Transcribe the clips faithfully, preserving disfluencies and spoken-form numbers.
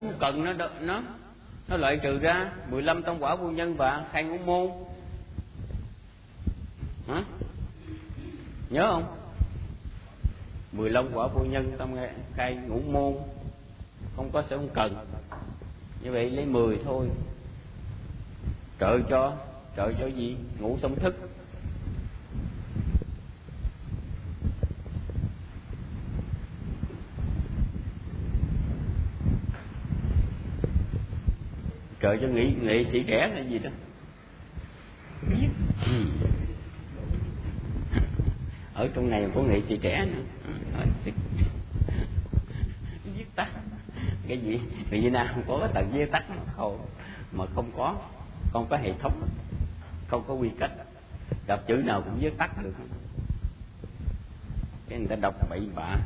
cần nó nó nó loại trừ ra mười lăm tông quả vô nhân và khai ngũ môn. Hả? Nhớ không? mười lăm quả vô nhân tông khai ngũ môn, không có sẽ không cần. Như vậy lấy mười thôi. Trợ cho trợ cho gì? Ngũ song thức. Trợ cho nghệ, nghệ sĩ trẻ là gì đó biết gì. Ở trong này có nghệ sĩ trẻ nữa. Viết tắt cái gì? Vì Việt Nam có cái tầng viết tắt không, mà không có không có hệ thống, không có quy cách, đọc chữ nào cũng viết tắt được. Cái người ta đọc bậy bạ.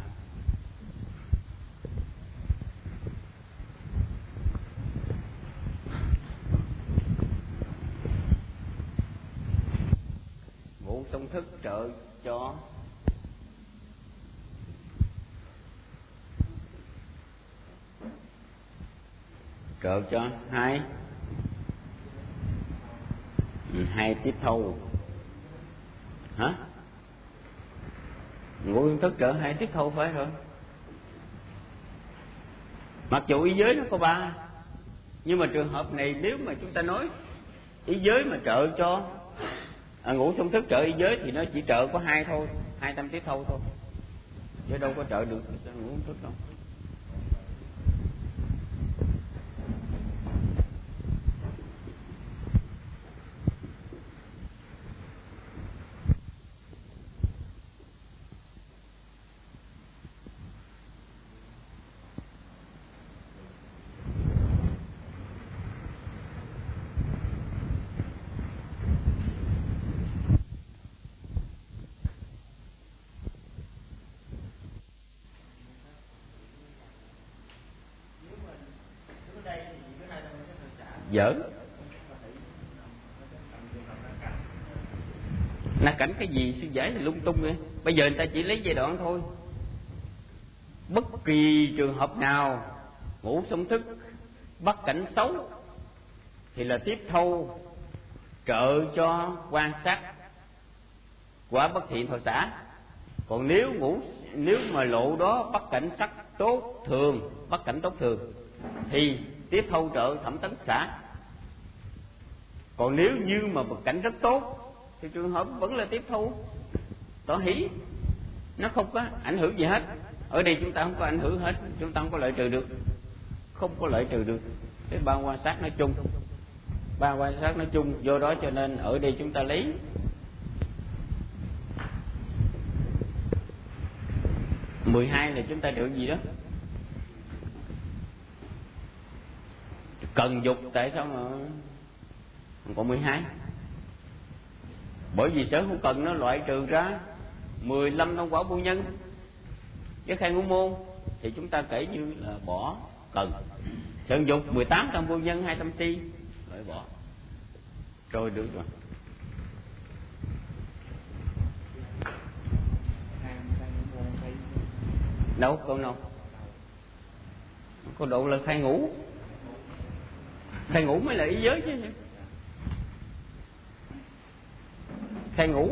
Ngũ song thức trợ cho trợ cho hai hai tiếp thâu. Hả? Ngũ song thức trợ hai tiếp thâu phải rồi. Mặc dù ý giới nó có ba, nhưng mà trường hợp này nếu mà chúng ta nói ý giới mà trợ cho à, ngũ song thức trợ ý giới thì nó chỉ trợ có hai thôi, hai tam tiếp thâu thôi, chứ đâu có trợ được ngũ song thức đâu. Giỡn. Là cảnh cái gì sư giải thì lung tung vậy. Bây giờ người ta chỉ lấy giai đoạn thôi. Bất kỳ trường hợp nào ngũ song thức bắt cảnh xấu thì là tiếp thâu trợ cho quan sát quả bất thiện thọ xã. Còn nếu ngũ nếu mà lộ đó bắt cảnh sắc tốt thường, bắt cảnh tốt thường thì tiếp thâu trợ thẩm tấn xã. Còn nếu như mà bậc cảnh rất tốt thì trường hợp vẫn là tiếp thâu tỏ hỷ, nó không có ảnh hưởng gì hết. Ở đây chúng ta không có ảnh hưởng hết, chúng ta không có loại trừ được, không có loại trừ được cái ba quan sát nói chung, ba quan sát nói chung. Do đó cho nên ở đây chúng ta lấy mười hai là chúng ta được gì đó cần dục. Tại sao mà còn mười hai? Bởi vì sở hữu cần nó loại trừ ra mười lăm tông quả vô nhân với khai ngũ môn thì chúng ta kể như là bỏ cần. Sở dục mười tám tâm vô nhân, hai tâm si loại bỏ rồi, được rồi. Đâu câu nào câu độ là khai ngũ. Khai ngũ mới là ý giới chứ. Khai ngũ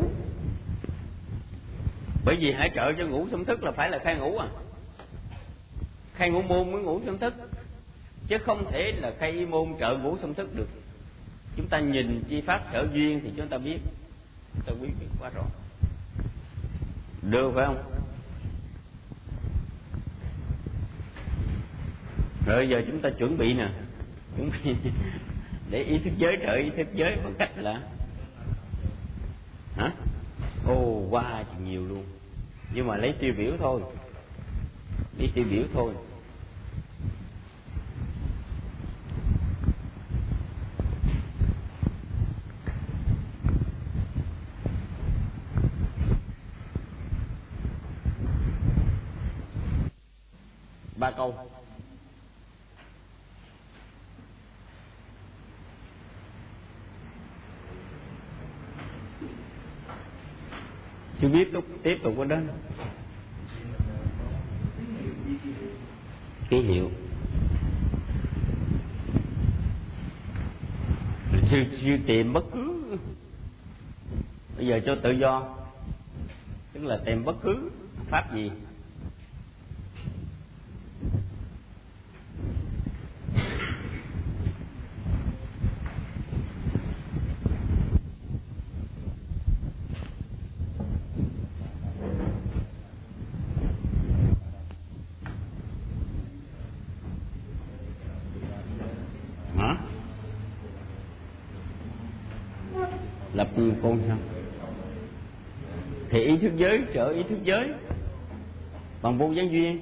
bởi vì hãy trợ cho ngũ song thức là phải là khai ngũ à. Khai ngũ môn mới ngũ song thức, chứ không thể là khai y môn trợ ngũ song thức được. Chúng ta nhìn chi pháp sở duyên thì chúng ta biết, chúng ta biết, biết quá rõ. Được phải không? Rồi giờ chúng ta chuẩn bị nè, chuẩn bị để ý thức giới trợ ý thức giới bằng cách là hả? Ồ, qua wow, nhiều luôn. Nhưng mà lấy tiêu biểu thôi, lấy tiêu biểu thôi. Ba câu. Chưa biết tục tiếp tục ở đó. Ký hiệu Sư, sư tìm bất cứ, bây giờ cho tự do, tức là tìm bất cứ pháp gì. Hả? Lập con sao? Thì ý thức giới trợ ý thức giới bằng vô gián duyên.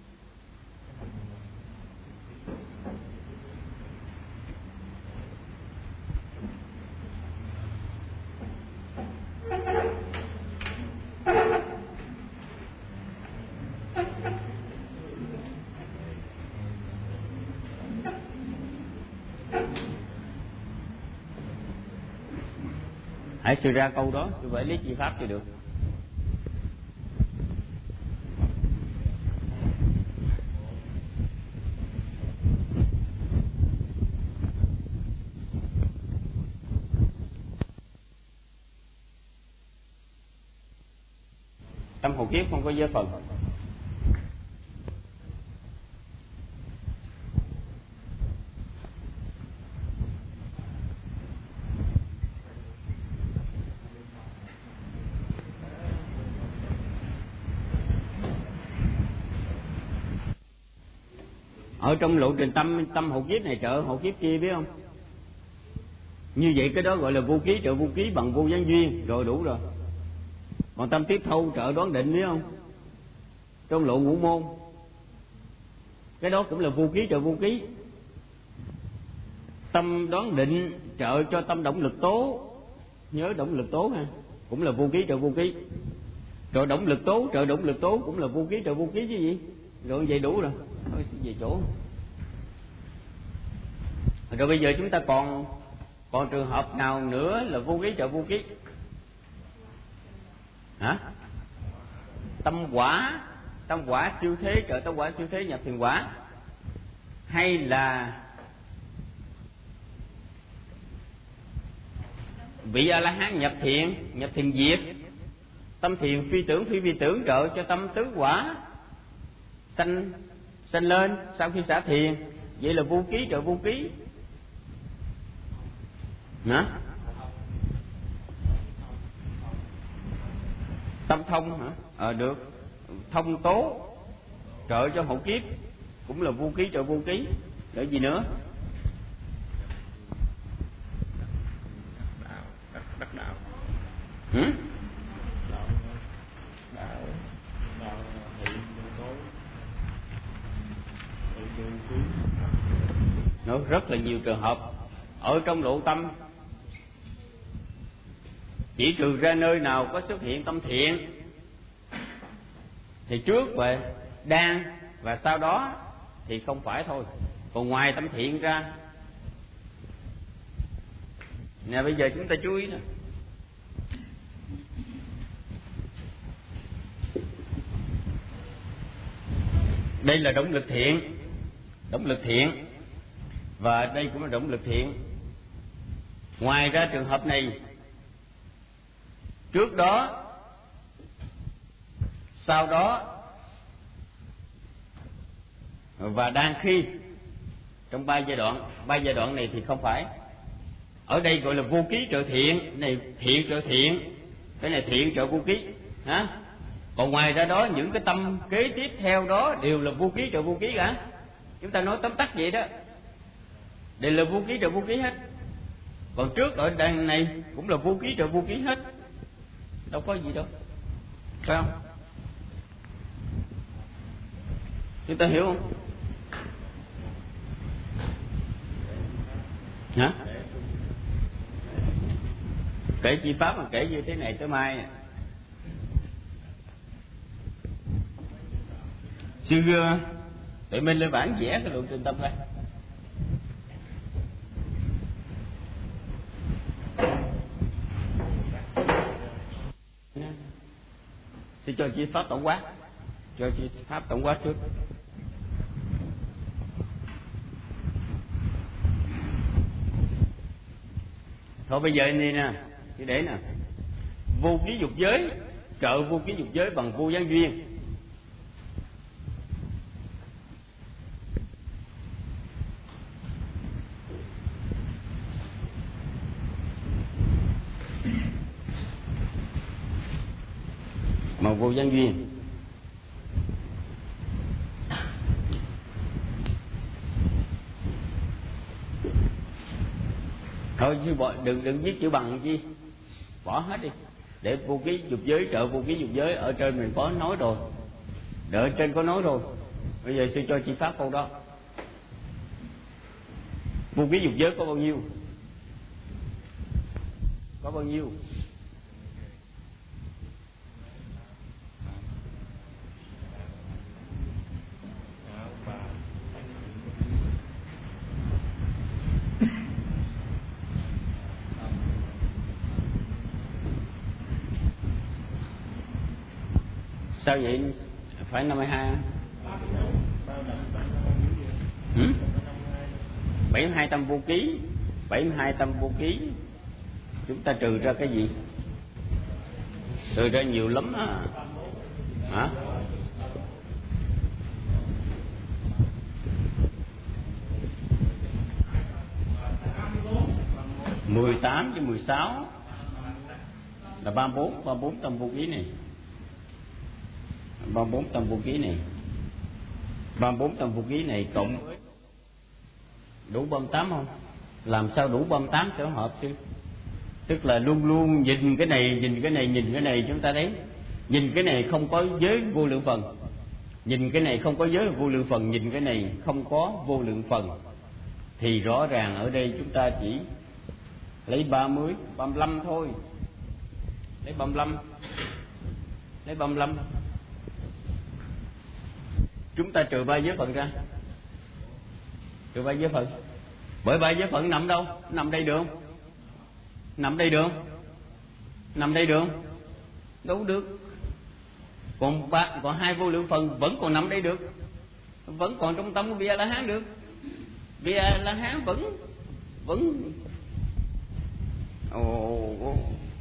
Hãy suy ra câu đó, tôi phải lý chi pháp cho được. Tâm hộ kiếp không có giới phần. Ở trong lộ trình tâm tâm hộ kiếp này trợ hộ kiếp kia, biết không? Như vậy cái đó gọi là vô ký trợ vô ký bằng vô gián duyên, rồi đủ rồi. Còn tâm tiếp thâu trợ đoán định, biết không? Trong lộ ngũ môn, cái đó cũng là vô ký trợ vô ký. Tâm đoán định trợ cho tâm động lực tố, nhớ động lực tố ha, cũng là vô ký trợ vô ký. Rồi động lực tố trợ động lực tố cũng là vô ký trợ vô ký chứ gì. Rồi vậy đủ rồi. Thôi về chỗ. Rồi bây giờ chúng ta còn còn trường hợp nào nữa là vô ký trợ vô ký? Hả? Tâm quả, tâm quả siêu thế trợ tâm quả siêu thế nhập thiền quả, hay là vị A La Hán nhập thiện, nhập thiền diệt, tâm thiền phi tưởng phi vi tưởng trợ cho tâm tứ quả sanh sanh lên sau khi xả thiền, vậy là vô ký trợ vô ký. Hả? Tâm thông hả? Ờ được. Thông tố trợ cho hộ kiếp cũng là vô ký trợ vô ký. Để gì nữa? Đắc đạo. Ừ? Đạo, đạo, đạo thị tố, thị vô ký. Nó rất là nhiều trường hợp ở trong lộ tâm, chỉ trừ ra nơi nào có xuất hiện tâm thiện thì trước và đang và sau đó thì không phải thôi. Còn ngoài tâm thiện ra, nè bây giờ chúng ta chú ý nè, đây là động lực thiện, động lực thiện, và đây cũng là động lực thiện. Ngoài ra trường hợp này, trước đó, sau đó và đang khi, trong ba giai đoạn. Ba giai đoạn này thì không phải. Ở đây gọi là vô ký trợ thiện, này thiện trợ thiện, cái này thiện trợ vô ký. Hả? Còn ngoài ra đó, những cái tâm kế tiếp theo đó đều là vô ký trợ vô ký cả. Chúng ta nói tóm tắt vậy đó, đều là vô ký trợ vô ký hết. Còn trước ở đằng này cũng là vô ký trợ vô ký hết, đâu có gì đâu, phải không? Chúng ta hiểu không? Hả? Kể chi pháp mà kể như thế này tới mai. Sư tụi mình lên bản vẽ cái lộ trình tâm ra. Thì cho chi pháp tổng quát, cho chi pháp tổng quát trước. Thôi bây giờ đi nè, chỉ để nè, vô ký dục giới trợ vô ký dục giới bằng vô gián duyên. Mà vô gián duyên thôi chứ bỏ, đừng đừng viết chữ bằng chi, bỏ hết đi, để vô ký dục giới trợ vô ký dục giới. Ở trên mình có nói rồi, đợi trên có nói rồi, bây giờ sư cho chi pháp câu đó. Vô ký dục giới có bao nhiêu? Có bao nhiêu? Sao vậy? Phải năm mươi hai? Ừ? bảy mươi hai tâm vô ký, bảy mươi hai tâm vô ký, chúng ta trừ ra cái gì? Trừ ra nhiều lắm á. Hả? mười tám với mười sáu là ba mươi bốn, ba mươi bốn tâm vô ký này. ba mươi bốn tâm vô ký này, ba mươi bốn tâm vô ký này cộng với đủ ba mươi tám không? Làm sao đủ ba mươi tám sẽ hợp chứ? Tức là luôn luôn nhìn cái này, nhìn cái này, nhìn cái này, chúng ta thấy nhìn cái này không có giới vô lượng phần, nhìn cái này không có giới vô lượng phần, nhìn cái này không có vô lượng phần, thì rõ ràng ở đây chúng ta chỉ lấy ba mươi, ba mươi lăm thôi, lấy ba mươi lăm, lấy ba mươi lăm. Chúng ta trừ ba giới phận ra, trừ ba giới phận, bởi ba giới phận nằm đâu? Nằm đây được không? Nằm đây được không? Nằm đây được không? Đâu được. Còn ba, còn hai vô lượng phần vẫn còn nằm đây được, vẫn còn trong tâm của vị A La Hán được. Vị A La Hán vẫn vẫn ồ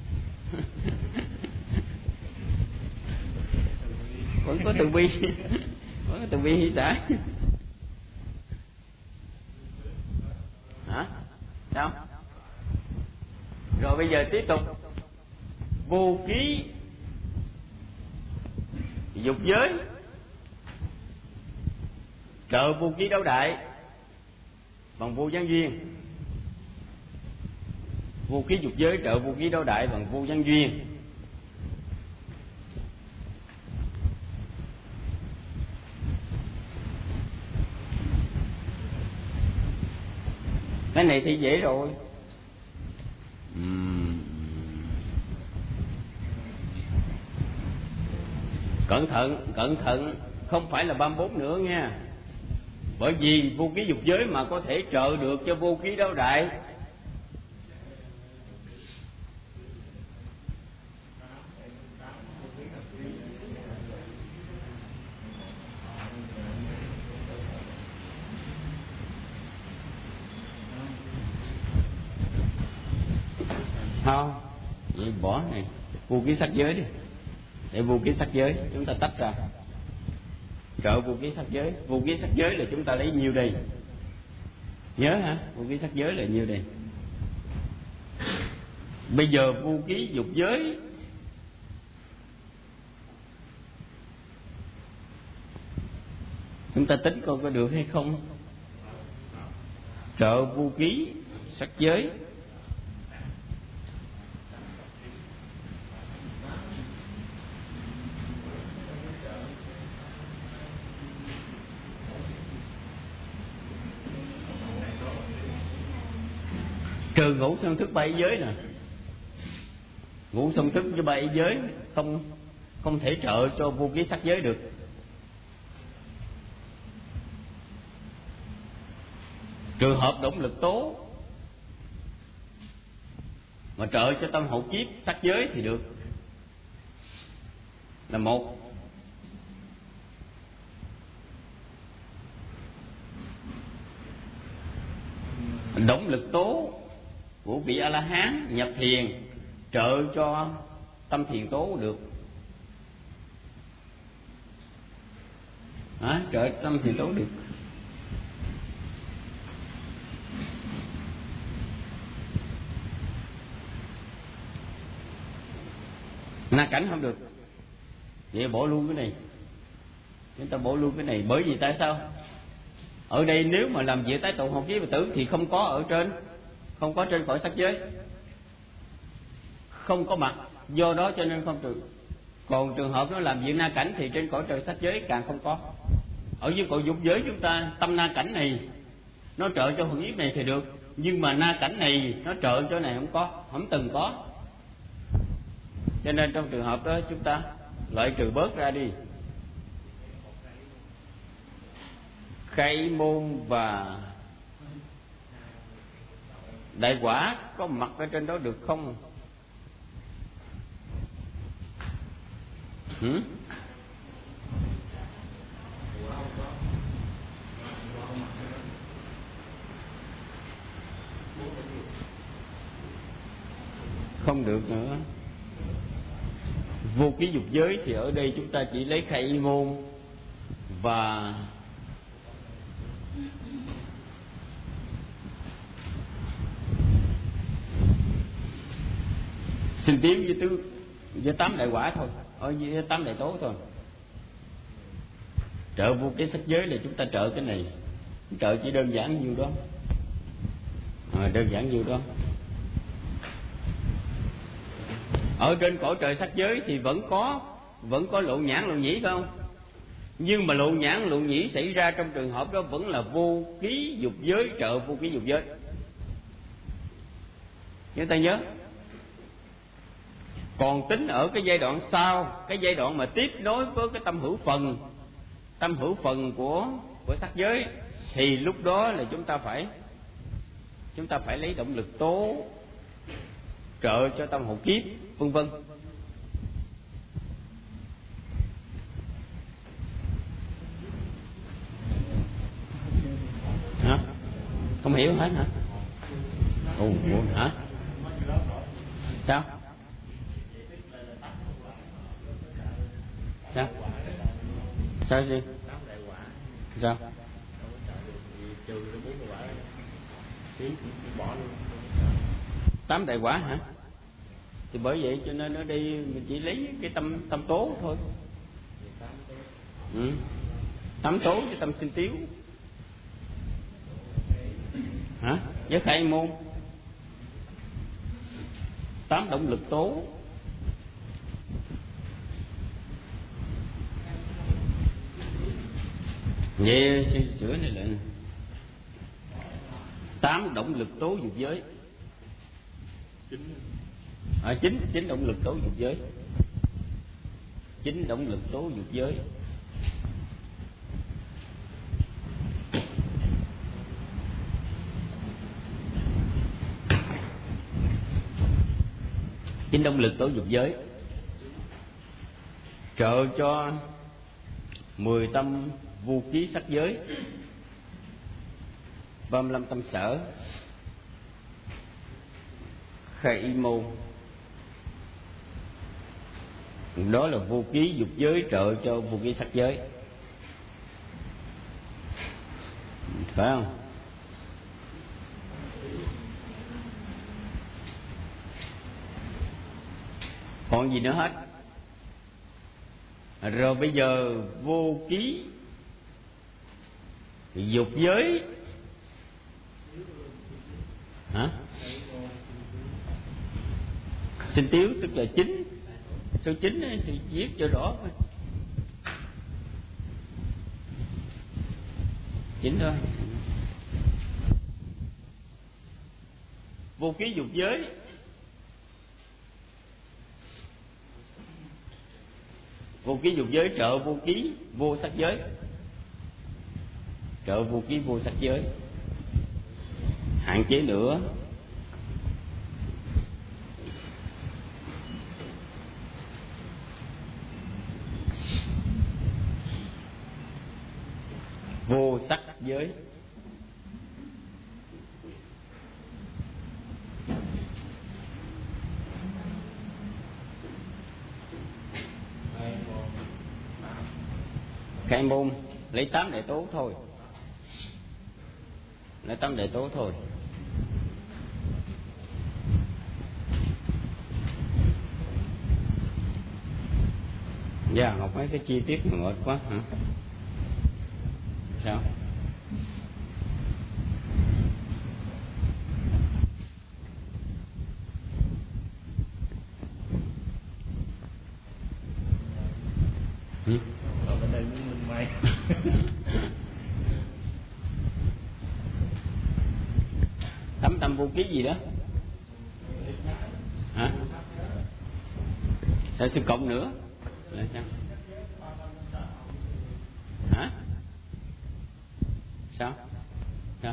vẫn có từ bi, vẫn có từ bi hỷ xả. Hả? Sao? Rồi bây giờ tiếp tục vô ký dục giới trợ vô ký đấu đại bằng vô gián duyên. Vô ký dục giới trợ vô ký đấu đại bằng vô gián duyên. Cái này thì dễ rồi. uhm. Cẩn thận, cẩn thận, không phải là ba mươi bốn nữa nha. Bởi vì vô ký dục giới mà có thể trợ được cho vô ký đấu đại. Không, vậy bỏ này, vô ký sắc giới đi, để vô ký sắc giới chúng ta tách ra, trợ vô ký sắc giới. Vô ký sắc giới là chúng ta lấy nhiêu đây? Nhớ hả? Vô ký sắc giới là nhiêu đây? Bây giờ vô ký dục giới chúng ta tính coi có được hay không. Trợ vô ký sắc giới trừ ngũ sân thức ba ý giới nè, ngũ sân thức với ba ý giới không không thể trợ cho vô ký sắc giới được. Trường hợp động lực tố mà trợ cho tâm hậu kiếp sắc giới thì được, là một. Động lực tố của vị A La Hán nhập thiền trợ cho tâm thiền tố được. À, trợ tâm thiền tố được. Na cảnh không được, vậy bỏ luôn cái này. Chúng ta bỏ luôn cái này, bởi vì tại sao? Ở đây nếu mà làm việc tái tụ học với Phật tử thì không có ở trên, không có trên cõi sắc giới, không có mặt, do đó cho nên không trừ. Còn trường hợp nó làm việc na cảnh thì trên cõi trời sắc giới càng không có. Ở dưới cõi dục giới chúng ta tâm na cảnh này nó trợ cho hồn yết này thì được, nhưng mà na cảnh này nó trợ cho này không có, không từng có. Cho nên trong trường hợp đó chúng ta loại trừ bớt ra đi. Khai môn và đại quả có mặt ở trên đó được không? Hử? Không được nữa. Vô ký dục giới thì ở đây chúng ta chỉ lấy khai y môn và xin tiến với tứ với tám đại quả thôi, ở với tám đại tố thôi. Trợ vô cái sắc giới là chúng ta trợ cái này, trợ chỉ đơn giản nhiêu đó, à, đơn giản nhiêu đó. Ở trên cõi trời sắc giới thì vẫn có vẫn có lộ nhãn lộ nhĩ phải không? Nhưng mà lộ nhãn lộ nhĩ xảy ra trong trường hợp đó vẫn là vô ký dục giới, trợ vô ký dục giới. Chúng ta nhớ. Còn tính ở cái giai đoạn sau, cái giai đoạn mà tiếp nối với cái tâm hữu phần, tâm hữu phần của của sắc giới, thì lúc đó là chúng ta phải chúng ta phải lấy động lực tố trợ cho tâm hộ kiếp, vân vân. Hả? Không hiểu hết hả? Ồ, hả? Sao? Sao? Sao gì? Sao? Tám đại quả hả? Thì bởi vậy cho nên ở đây mình chỉ lấy cái tâm tâm tố thôi. Ừ. Tám tố với tâm sinh tiếu. Hả? Với khai môn. Tám động lực tố. Vậy sửa này lại. Tám động lực tố dục giới. À, chín chín động lực tố dục giới. Chín động lực tố dục giới. Chín động lực tố dục giới trợ cho mười tâm vô ký sắc giới, ba mươi lăm tâm sở, khai y môn. Đó là vô ký dục giới trợ cho vô ký sắc giới, phải không? Còn gì nữa hết. Rồi bây giờ vô ký dục giới. Hả? Sinh tiếu tức là chín. Số chín thì viết cho rõ. Chín thôi. Vô ký dục giới vô ký dục giới trợ vô ký vô sắc giới, trợ vô ký vô sắc giới. Hạn chế nữa, vô sắc giới. khai môn lấy tám đại tố thôi, lấy tám đại tố thôi. Dạ yeah, học mấy cái chi tiết mà mệt quá hả? Sao? Ừ? Ở bên đây muốn minh may. Tấm tâm vô ký gì đó hả? Sao sư cộng nữa là sao? Hả? Sao? Sao?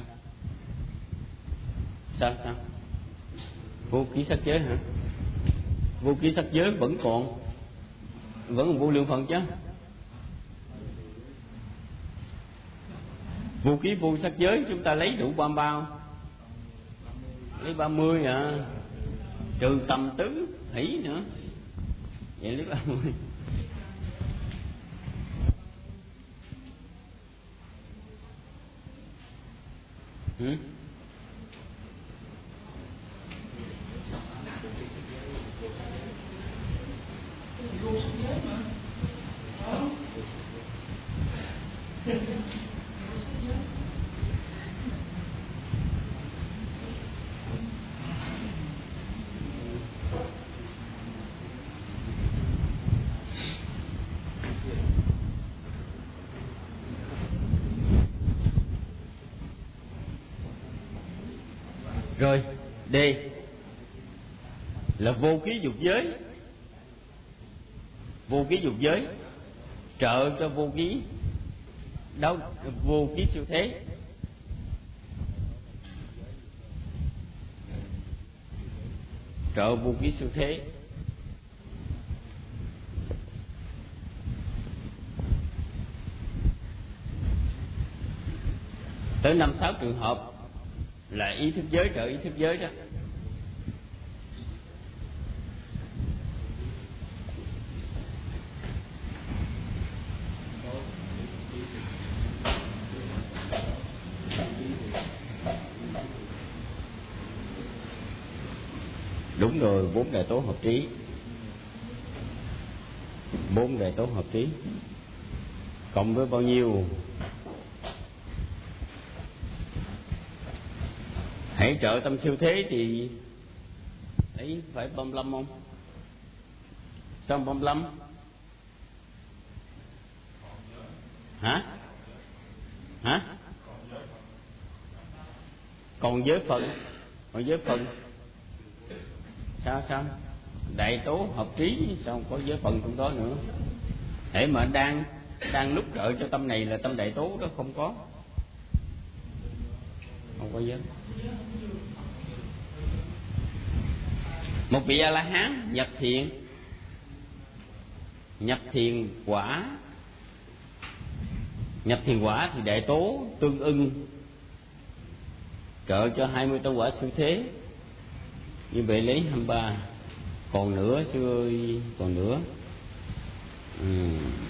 Sao sao? Vô ký sắc giới hả? Vô ký sắc giới vẫn còn, vẫn còn vô lượng phần chứ. Vô ký vô sắc giới chúng ta lấy đủ ba bao, lấy ba mươi à, trừ tầm tứ hỷ nữa, vậy lấy ba mươi. Ừ? Rồi, D là vô ký dục giới. Vô ký dục giới trợ cho vô ký đâu vô ký siêu thế. Trợ vô ký siêu thế. Tới năm sáu trường hợp là ý thức giới trợ ý thức giới đó. Đúng rồi, bốn đại tố hợp trí. Bốn đại tố hợp trí cộng với bao nhiêu? Hãy trợ tâm siêu thế thì ấy phải ba mươi lăm không? Sao ba mươi lăm? Hả? Hả? Còn giới phần, còn giới phần sao sao? Đại tố hợp trí sao không có giới phần trong đó nữa? Hễ mà đang đang lúc trợ cho tâm này là tâm đại tố đó không có, không có giới. Một vị A La Hán nhập thiền, nhập thiền quả, nhập thiền quả thì đại tố tương ưng trợ cho hai mươi tông quả siêu thế. Như vậy lấy hai mươi ba. Còn nữa sư ơi, còn nữa. Ừ.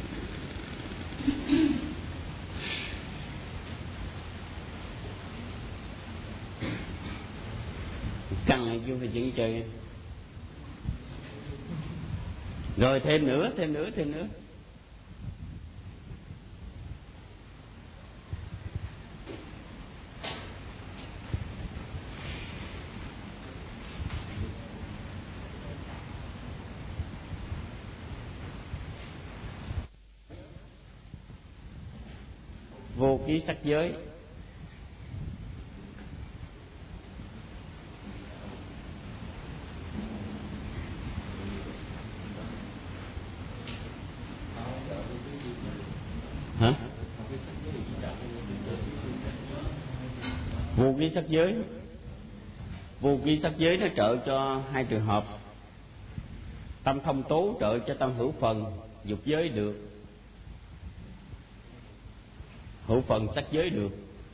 Căng hay chưa phải chứng chơi. Rồi thêm nữa, thêm nữa, thêm nữa. Vô ký sắc giới. Hả? Vô ký sắc giới. Vô ký sắc giới nó trợ cho hai trường hợp. Tâm thông tố trợ cho tâm hữu phần dục giới được, hữu phần sắc giới được.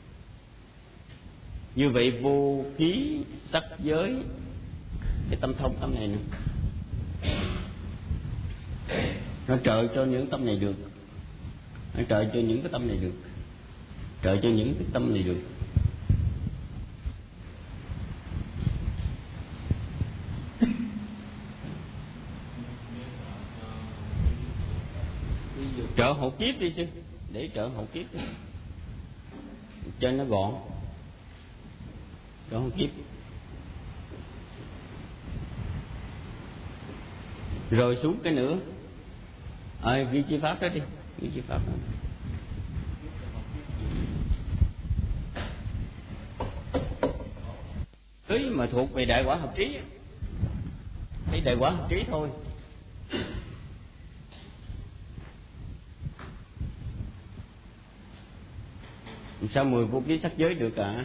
Như vậy vô ký sắc giới, cái tâm thông tâm này nè, nó trợ cho những tâm này được. Trợ cho những cái tâm này được, trợ cho những cái tâm này được. Trợ hộ kiếp đi sư, để trợ hộ kiếp đi, cho nó gọn. Trợ hộ kiếp. Rồi xuống cái nữa, à, ghi chi pháp đó đi, ghi chi pháp đó. Thứ mà thuộc về đại quả hợp trí, cái đại quả hợp trí thôi. Sao mười vô ký sắc giới được cả?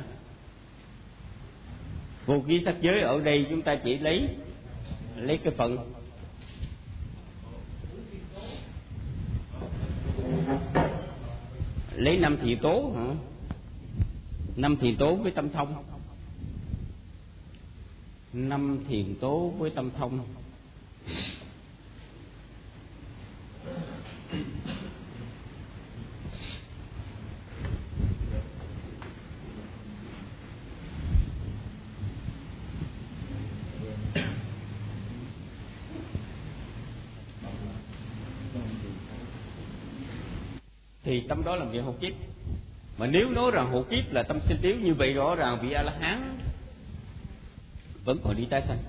Vô ký sắc giới ở đây chúng ta chỉ lấy lấy cái phần lấy năm thiền tố hả? Năm thiền tố với tâm thông. Năm thiền tố với tâm thông. Thì tâm đó là việc hộ kiếp. Mà nếu nói rằng hộ kiếp là tâm sinh tiếu, như vậy rõ ràng vị A La Hán vẫn còn đi tái sanh.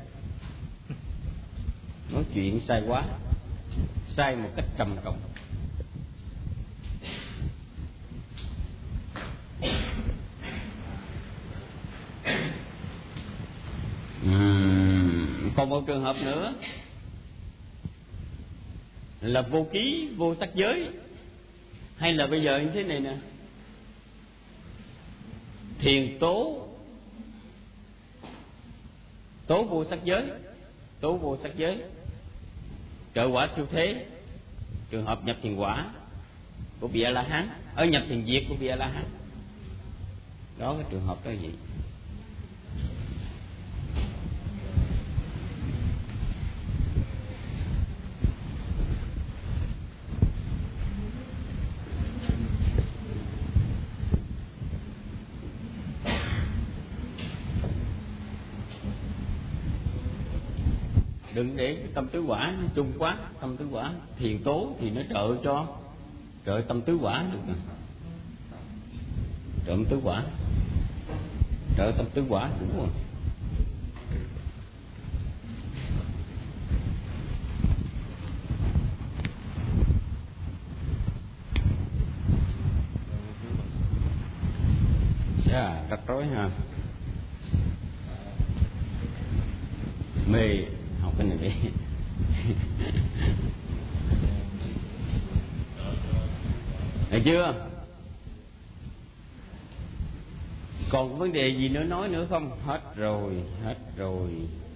Nói chuyện sai quá, sai một cách trầm trọng. uhm, Còn một trường hợp nữa là vô ký vô sắc giới, hay là bây giờ như thế này nè, thiền tố tố vô sắc giới, tố vô sắc giới, trợ quả siêu thế, trường hợp nhập thiền quả của vị A La Hán, ở nhập thiền diệt của vị A La Hán. Đó, cái trường hợp đó vậy. Đừng để tâm tứ quả nó chung quá. Tâm tứ quả thiền tố thì nó trợ cho trợ tâm tứ quả được rồi. Trợ tâm tứ quả, trợ tâm tứ quả đúng rồi. Dạ, rắc rối ha. Mê học cái này đi. Thấy chưa? Còn vấn đề gì nữa nói nữa không? Hết rồi, hết rồi.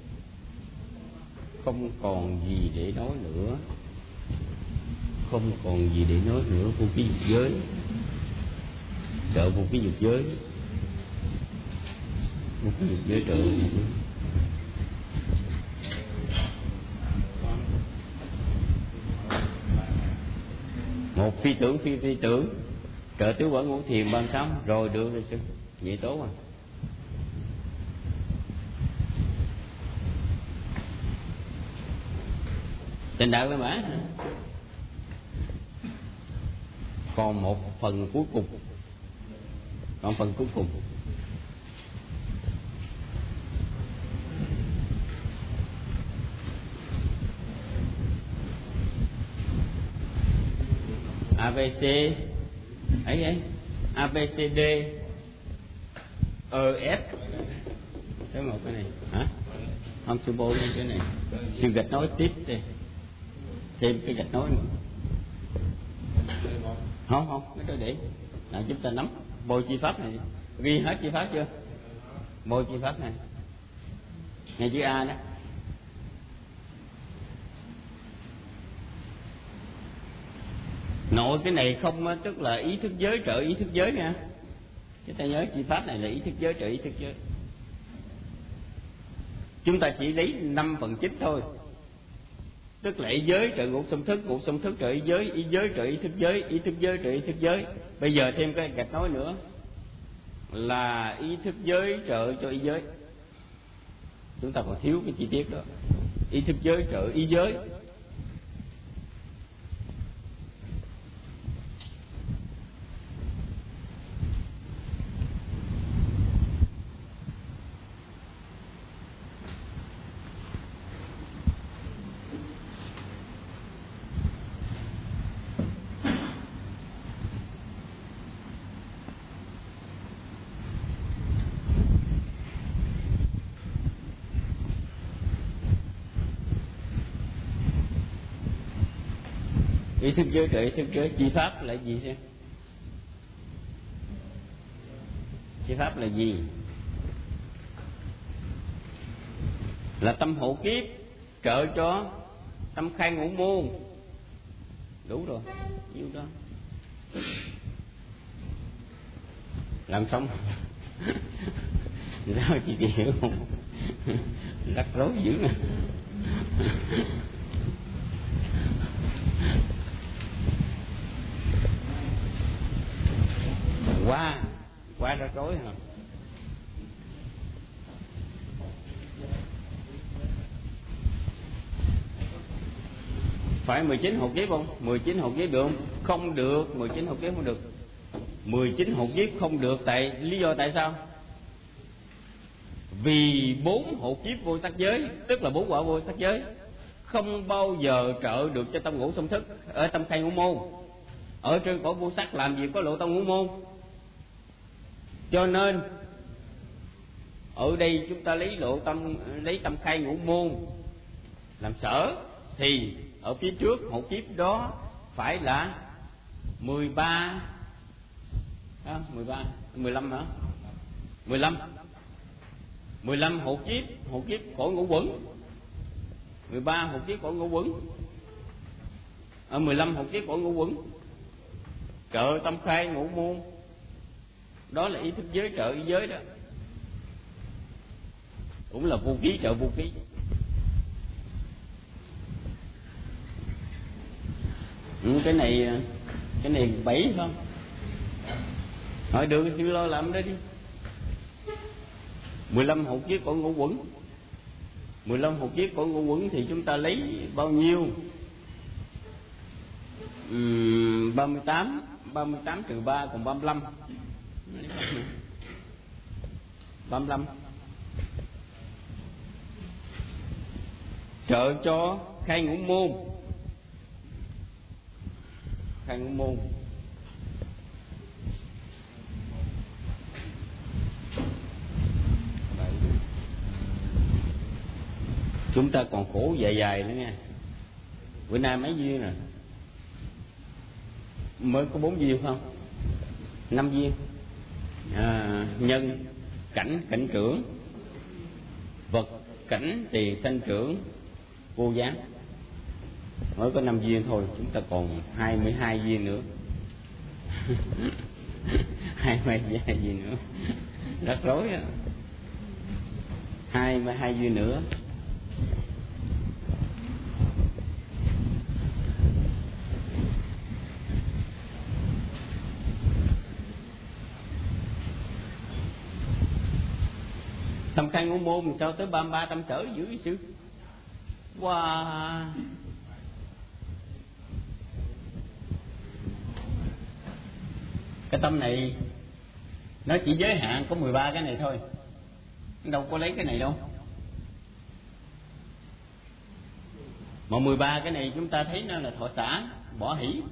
Không còn gì để nói nữa. Không còn gì để nói nữa. Vô ký dục giới, trợ vô ký dục giới, vô ký dục giới trợ. Một phi tưởng phi phi tưởng, trợ tứ quả ngũ thiền ban sáu, rồi được rồi sư, vậy tốt à. Tình đạo La Mã. Còn một phần cuối cùng, còn phần cuối cùng a bê xê ấy ấy a bê xê đê e ép. Cái một cái này hả? Không sư bố lên cái này, sư gạch nối tiếp đi, thêm cái gạch nối nữa. Không không, cái đó để là chúng ta nắm bôi chi pháp này, ghi hết chi pháp chưa? Bôi chi pháp này, ngay chữ A đó. Nội cái này không, tức là ý thức giới trợ ý thức giới nha. Chúng ta nhớ chi pháp này là ý thức giới trợ ý thức giới. Chúng ta chỉ lấy năm phần chín thôi. tức là ý giới trợ ngũ song thức, ngũ song thức trợ ý giới, ý giới trợ ý thức giới, ý thức giới trợ ý thức giới. Bây giờ thêm cái gạch nói nữa là ý thức giới trợ cho ý giới. Chúng ta còn thiếu cái chi tiết đó. Ý thức giới trợ ý giới. Ý thức giới trợ ý thức giới. Chi pháp là gì xem? Chi pháp là gì? Là tâm hộ kiếp trợ cho tâm khai ngũ môn. Đủ rồi, nhiêu đó. Làm xong. Sao chị hiểu không? Rắc rối dữ nè. Quá, quá rắc rối hả? Phải mười chín hột kiếp không? mười chín hột kiếp được không? Không được, mười chín hột kiếp không được. mười chín hột kiếp không được tại lý do tại sao? Vì bốn hột kiếp vô sắc giới, tức là bốn quả vô sắc giới, không bao giờ trợ được cho tâm ngũ song thức ở tâm khai ngũ môn. Ở trên cõi vô sắc làm gì có lộ tâm ngũ môn. Cho nên ở đây chúng ta lấy lộ tâm, lấy tâm khai ngũ môn làm sở, thì ở phía trước hột kiếp đó phải là mười ba, đó, mười ba, mười lăm hả? mười lăm. mười lăm hột kiếp, hột kiếp cõi ngũ quẩn. mười ba hột kiếp cõi ngũ quẩn. Ở mười lăm hột kiếp cõi ngũ quẩn. Trợ tâm khai ngũ môn. Đó là ý thức giới trợ ý giới đó. Cũng là vô ký trợ vô ký. Ừ, cái này cái này bảy phải không? Hỏi được sư lo làm đó đi. Mười lăm hột kiếp của ngũ quẩn. Mười lăm hột kiếp của ngũ quẩn thì chúng ta lấy bao nhiêu? Uhm, ba mươi tám. Ba mươi tám trừ ba còn ba mươi lăm. Ba mươi lăm. Trợ cho khai ngũ môn. Khai ngũ môn. Chúng ta còn khổ dài dài nữa nha. Bữa nay mấy viên rồi? Mới có bốn viên không? Năm viên. À, nhân cảnh cảnh trưởng, vật cảnh tiền sanh trưởng, vô gián. Mới có năm viên thôi, chúng ta còn hai mươi hai viên nữa. hai mươi hai viên nữa. Rất rối á. hai mươi hai viên nữa. Tâm khai ngũ môn sao tới ba mươi ba tâm sở dữ sư. Wow. Cái tâm này nó chỉ giới hạn có mười ba cái này thôi, đâu có lấy cái này đâu. Mà mười ba cái này chúng ta thấy nó là thọ xả, bỏ hỷ.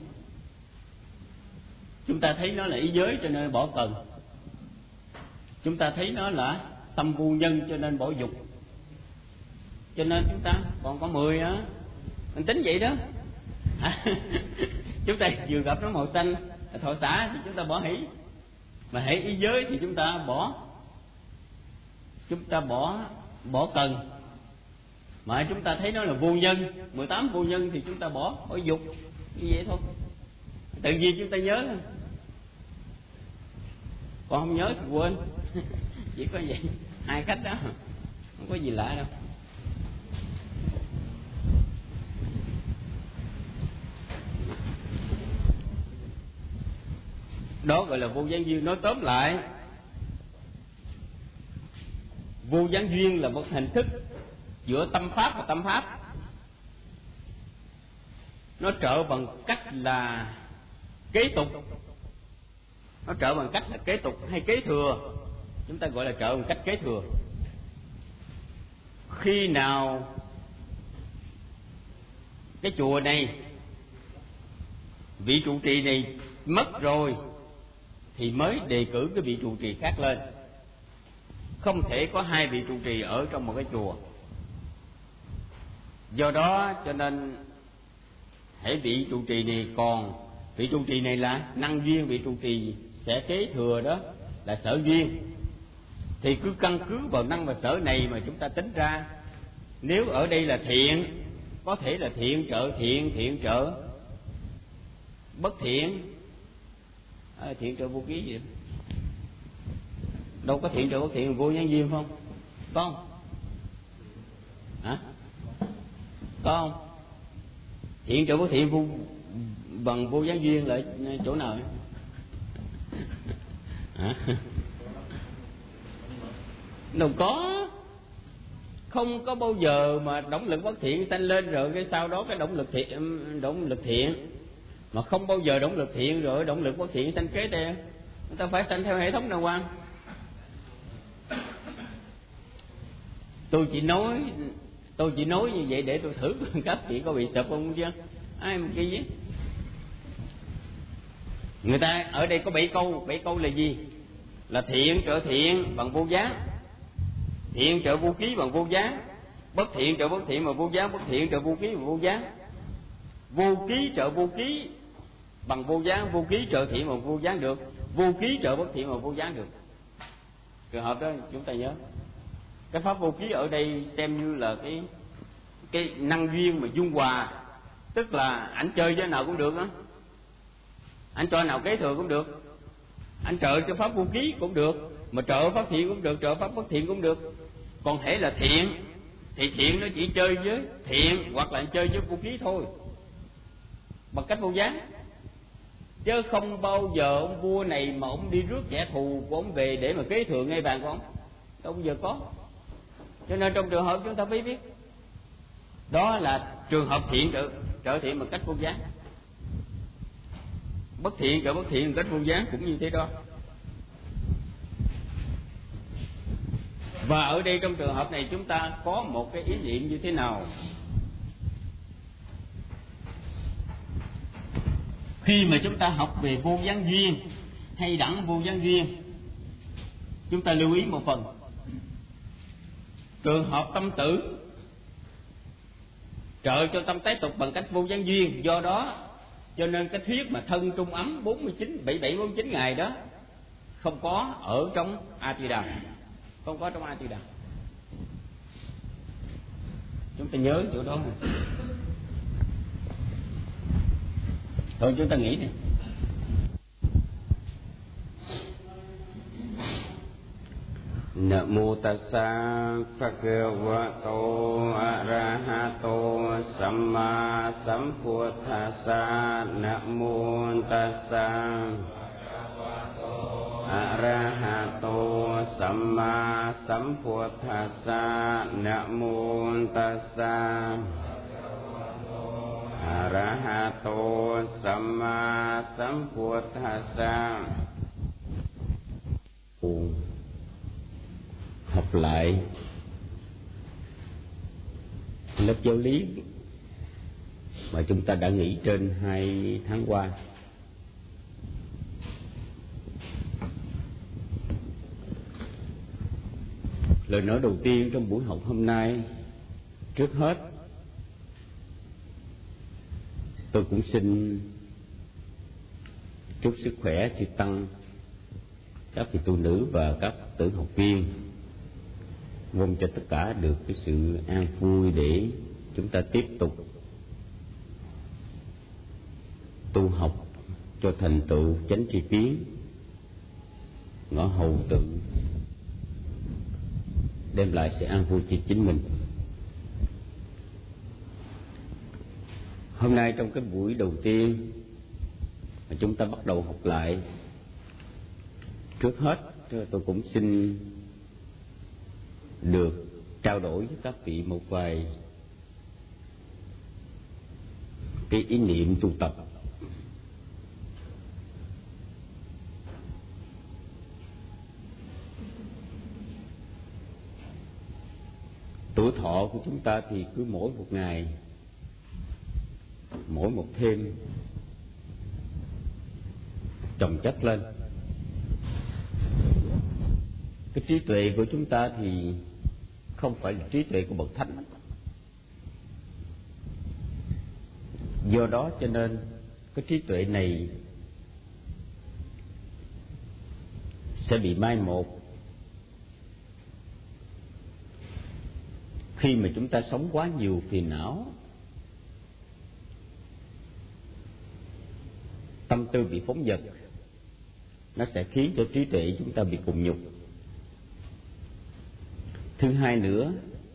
Chúng ta thấy nó là ý giới cho nên bỏ cần. Chúng ta thấy nó là tâm vô nhân cho nên bỏ dục. Cho nên chúng ta còn có mười á. Mình tính vậy đó. À, chúng ta vừa gặp nó màu xanh thọ xả thì chúng ta bỏ hỷ. Mà hỷ ý giới thì chúng ta bỏ Chúng ta bỏ bỏ cần. Mà chúng ta thấy nó là vô nhân, mười tám vô nhân thì chúng ta bỏ bỏ dục. Như vậy thôi. Tự nhiên chúng ta nhớ. Còn không nhớ thì quên. Chỉ có vậy. Hai cách đó, không có gì lạ đâu. Đó gọi là vô gián duyên. Nói tóm lại, vô gián duyên là một hình thức giữa tâm pháp và tâm pháp. Nó trợ bằng cách là kế tục, nó trợ bằng cách là kế tục hay kế thừa. Chúng ta gọi là trợ bằng cách kế thừa. Khi nào cái chùa này, vị trụ trì này mất rồi thì mới đề cử cái vị trụ trì khác lên. Không thể có hai vị trụ trì ở trong một cái chùa. Do đó cho nên hãy vị trụ trì này còn, vị trụ trì này là năng duyên, vị trụ trì sẽ kế thừa đó là sở duyên, thì cứ căn cứ vào năng và sở này mà chúng ta tính ra. Nếu ở đây là thiện, có thể là thiện trợ thiện, thiện trợ bất thiện, à, thiện trợ vô ký gì đâu có thiện trợ bất thiện, vô gián duyên không? Có không? Hả? Có không? Thiện trợ bất thiện vô, bằng vô gián duyên là chỗ nào? Hả? Đâu có, không có bao giờ mà động lực bất thiện sanh lên rồi cái sau đó cái động lực thiện, động lực thiện mà không bao giờ động lực thiện rồi động lực bất thiện sanh kế theo. Người ta phải sanh theo hệ thống nào quan. Tôi chỉ nói tôi chỉ nói như vậy để tôi thử các chị có bị sụp không chứ ai mà kia gì. Người ta ở đây có bảy câu, bảy câu là gì? Là thiện trợ thiện bằng vô giá, thiện trợ vô ký bằng vô giá, bất thiện trợ bất thiện bằng vô giá, bất thiện trợ vô ký bằng vô giá, vô ký trợ vô ký bằng vô giá, vô ký trợ thiện bằng vô giá được, vô ký trợ bất thiện bằng vô giá được. Trường hợp đó chúng ta nhớ. Cái pháp vô ký ở đây xem như là cái cái năng duyên mà dung hòa, tức là ảnh chơi với nào cũng được á, ảnh cho nào kế thừa cũng được, ảnh trợ cho pháp vô ký cũng được, mà trợ pháp thiện cũng được, trợ pháp bất thiện cũng được. Còn thể là thiện thì thiện nó chỉ chơi với thiện hoặc là chơi với vô ký thôi, bằng cách vô giá. Chứ không bao giờ ông vua này mà ông đi rước kẻ thù của ông về để mà kế thừa ngay bàn của ông, đâu bao giờ có. Cho nên trong trường hợp chúng ta phải biết đó là trường hợp thiện trợ, trợ thiện bằng cách vô giá, bất thiện trợ bất thiện bằng cách vô giá cũng như thế đó. Và ở đây trong trường hợp này chúng ta có một cái ý niệm như thế nào? Khi mà chúng ta học về vô gián duyên hay đẳng vô gián duyên, chúng ta lưu ý một phần. Trường hợp tâm tử trợ cho tâm tái tục bằng cách vô gián duyên, do đó cho nên cái thuyết mà thân trung ấm bốn mươi chín, bảy bảy bốn mươi chín ngày đó không có ở trong A Di Đà, không có trong A Di Đà. Chúng ta nhớ chỗ đó này. Thôi chúng ta nghĩ nè. Namo tassa bhagavato arahato samma sambuddhassa. Namo tassa arahato samma sambuddhassa. Namo tassa arahato samma sambuddhassa. Học lại lớp giáo lý mà chúng ta đã nghỉ trên hai tháng qua. Lời nói đầu tiên trong buổi học hôm nay, trước hết tôi cũng xin chúc sức khỏe chư tăng, các vị tu nữ và các tử học viên, mong cho tất cả được cái sự an vui để chúng ta tiếp tục tu học cho thành tựu chánh tri kiến, ngõ hầu tự, đem lại sự an vui cho chính mình. Hôm nay trong cái buổi đầu tiên mà chúng ta bắt đầu học lại Trước hết tôi cũng xin được trao đổi với các vị một vài cái ý niệm tu tập. Tuổi thọ của chúng ta thì cứ mỗi một ngày, mỗi một thêm chồng chất lên. Cái trí tuệ của chúng ta thì không phải là trí tuệ của bậc thánh. Do đó cho nên cái trí tuệ này sẽ bị mai một khi mà chúng ta sống quá nhiều phiền não, tâm tư bị phóng dật, nó sẽ khiến cho trí tuệ chúng ta bị cùng nhục. Thứ hai nữa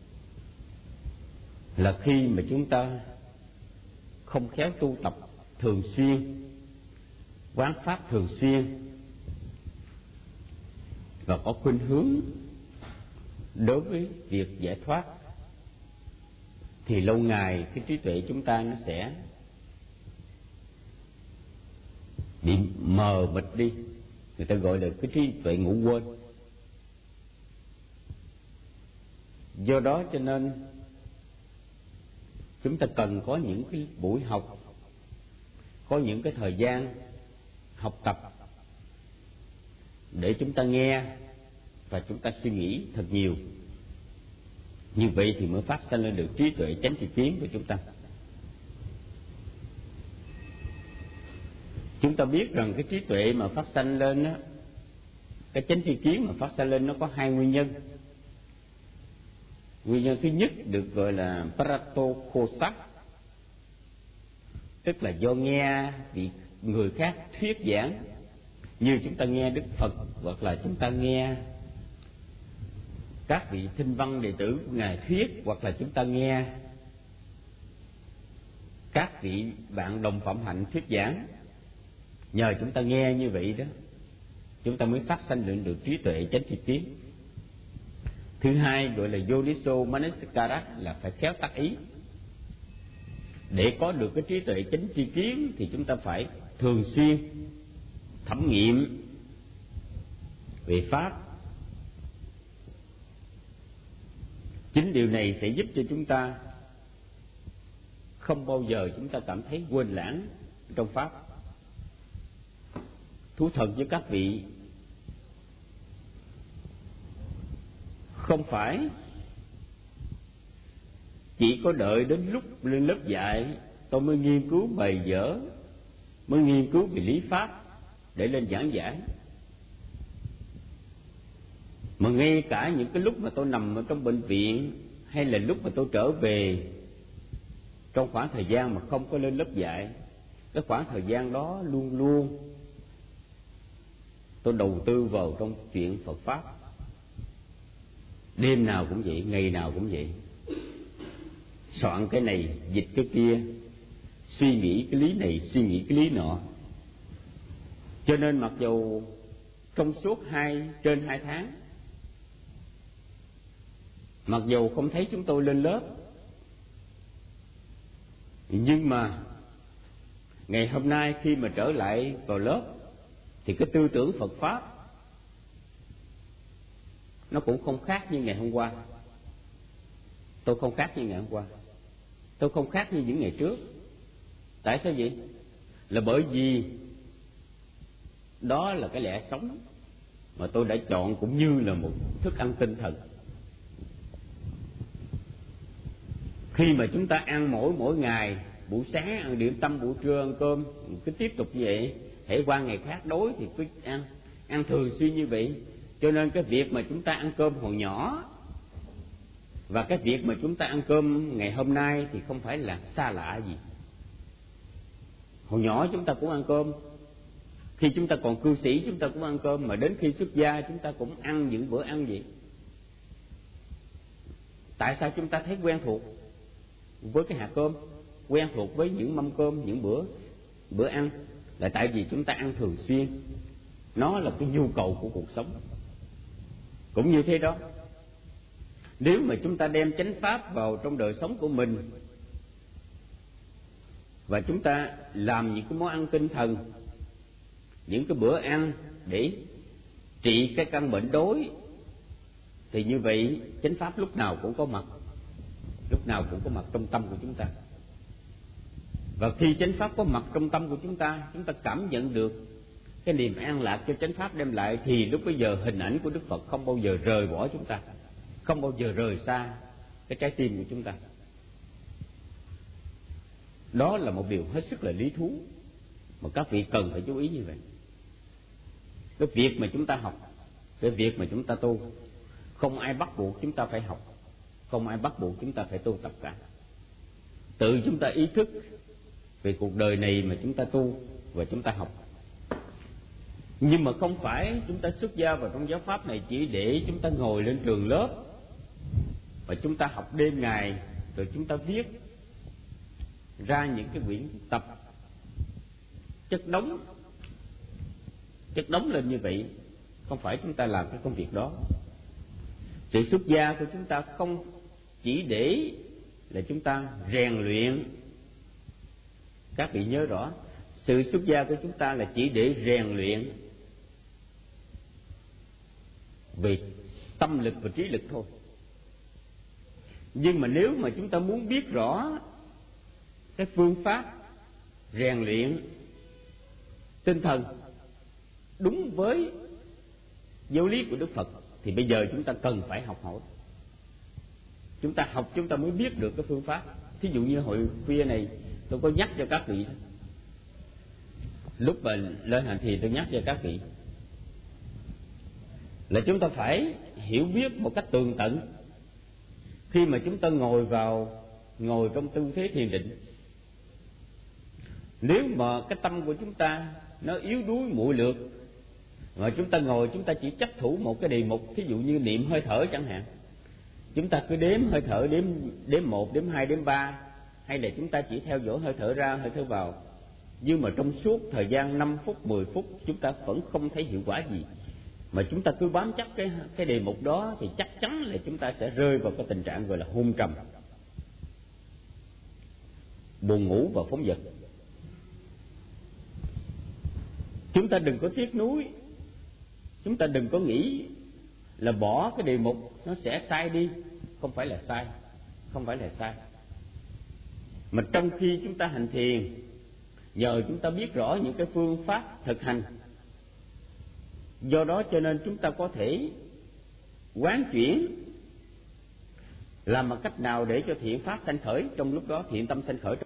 là khi mà chúng ta không khéo tu tập thường xuyên, quán pháp thường xuyên và có khuynh hướng đối với việc giải thoát, thì lâu ngày cái trí tuệ chúng ta nó sẽ bị mờ mịt đi. Người ta gọi là cái trí tuệ ngủ quên. Do đó cho nên chúng ta cần có những cái buổi học, có những cái thời gian học tập để chúng ta nghe và chúng ta suy nghĩ thật nhiều. Như vậy thì mới phát sinh lên được trí tuệ chánh tri kiến của chúng ta. Chúng ta biết rằng cái trí tuệ mà phát sanh lên đó, cái chánh tri kiến mà phát sanh lên nó có hai nguyên nhân. Nguyên nhân thứ nhất được gọi là Paratokhosa, tức là do nghe vị người khác thuyết giảng, như chúng ta nghe Đức Phật, hoặc là chúng ta nghe các vị thinh văn đệ tử của Ngài thuyết, hoặc là chúng ta nghe các vị bạn đồng phạm hạnh thuyết giảng. Nhờ chúng ta nghe như vậy đó, chúng ta mới phát sanh được, được trí tuệ chánh tri kiến. Thứ hai gọi là Yoniso Manasikara, là phải khéo tác ý. Để có được cái trí tuệ chánh tri kiến thì chúng ta phải thường xuyên thẩm nghiệm về pháp. Chính điều này sẽ giúp cho chúng ta không bao giờ chúng ta cảm thấy quên lãng trong pháp. Thú thật với các vị, không phải chỉ có đợi đến lúc lên lớp dạy tôi mới nghiên cứu bài vở, mới nghiên cứu về lý pháp để lên giảng giải, mà ngay cả những cái lúc mà tôi nằm ở trong bệnh viện, hay là lúc mà tôi trở về trong khoảng thời gian mà không có lên lớp dạy, cái khoảng thời gian đó luôn luôn tôi đầu tư vào trong chuyện Phật pháp. Đêm nào cũng vậy, ngày nào cũng vậy, soạn cái này dịch cái kia, suy nghĩ cái lý này suy nghĩ cái lý nọ. Cho nên mặc dù trong suốt hai trên hai tháng, mặc dù không thấy chúng tôi lên lớp, nhưng mà ngày hôm nay khi mà trở lại vào lớp thì cái tư tưởng Phật pháp nó cũng không khác như ngày hôm qua. Tôi không khác như ngày hôm qua, tôi không khác như những ngày trước. Tại sao vậy? Là bởi vì đó là cái lẽ sống mà tôi đã chọn, cũng như là một thức ăn tinh thần. Khi mà chúng ta ăn mỗi mỗi ngày, buổi sáng ăn điểm tâm, buổi trưa ăn cơm, cứ tiếp tục như vậy, hễ qua ngày khác đói thì cứ ăn, ăn thường xuyên như vậy. Cho nên cái việc mà chúng ta ăn cơm hồi nhỏ và cái việc mà chúng ta ăn cơm ngày hôm nay thì không phải là xa lạ gì. Hồi nhỏ chúng ta cũng ăn cơm, khi chúng ta còn cư sĩ chúng ta cũng ăn cơm, mà đến khi xuất gia chúng ta cũng ăn những bữa ăn vậy. Tại sao chúng ta thấy quen thuộc với cái hạt cơm, quen thuộc với những mâm cơm, những bữa bữa ăn? Là tại vì chúng ta ăn thường xuyên. nó là cái nhu cầu của cuộc sống. Cũng như thế đó, nếu mà chúng ta đem chánh pháp vào trong đời sống của mình và chúng ta làm những cái món ăn tinh thần, những cái bữa ăn để trị cái căn bệnh đói, thì như vậy chánh pháp lúc nào cũng có mặt, lúc nào cũng có mặt trong tâm của chúng ta. Và khi chánh pháp có mặt trong tâm của chúng ta, chúng ta cảm nhận được cái niềm an lạc cho chánh pháp đem lại, thì lúc bấy giờ hình ảnh của Đức Phật không bao giờ rời bỏ chúng ta, không bao giờ rời xa cái trái tim của chúng ta. Đó là một điều hết sức là lý thú mà các vị cần phải chú ý như vậy. Cái việc mà chúng ta học, cái việc mà chúng ta tu, không ai bắt buộc chúng ta phải học, không ai bắt buộc chúng ta phải tu tập cả. Tự chúng ta ý thức về cuộc đời này mà chúng ta tu và chúng ta học. Nhưng mà không phải chúng ta xuất gia vào trong giáo pháp này chỉ để chúng ta ngồi lên trường lớp và chúng ta học đêm ngày, rồi chúng ta viết ra những cái quyển tập chất đóng chất đóng lên như vậy. Không phải chúng ta làm cái công việc đó. Sự xuất gia của chúng ta không chỉ để là chúng ta rèn luyện. Các vị nhớ rõ, sự xuất gia của chúng ta là chỉ để rèn luyện về tâm lực và trí lực thôi. Nhưng mà nếu mà chúng ta muốn biết rõ cái phương pháp rèn luyện tinh thần đúng với giáo lý của Đức Phật, thì bây giờ chúng ta cần phải học hỏi. Chúng ta học chúng ta mới biết được cái phương pháp. Thí dụ như hội khuya này, tôi có nhắc cho các vị đó. Lúc mà lên hành thì tôi nhắc cho các vị là chúng ta phải hiểu biết một cách tường tận. Khi mà chúng ta ngồi vào ngồi trong tư thế thiền định, nếu mà cái tâm của chúng ta nó yếu đuối muội lược, mà chúng ta ngồi chúng ta chỉ chấp thủ một cái đề mục, thí dụ như niệm hơi thở chẳng hạn, chúng ta cứ đếm hơi thở, đếm đếm một, đếm hai, đếm ba, hay là chúng ta chỉ theo dõi hơi thở ra, hơi thở vào, nhưng mà trong suốt thời gian năm phút, mười phút chúng ta vẫn không thấy hiệu quả gì, mà chúng ta cứ bám chấp cái cái đề mục đó, thì chắc chắn là chúng ta sẽ rơi vào cái tình trạng gọi là hôn trầm, buồn ngủ và phóng dật. Chúng ta đừng có tiếc nuối, chúng ta đừng có nghĩ là bỏ cái đề mục nó sẽ sai đi. Không phải là sai, không phải là sai. Mà trong khi chúng ta hành thiền, nhờ chúng ta biết rõ những cái phương pháp thực hành, do đó cho nên chúng ta có thể quán chuyển làm một cách nào để cho thiện pháp sanh khởi trong lúc đó, thiện tâm sanh khởi.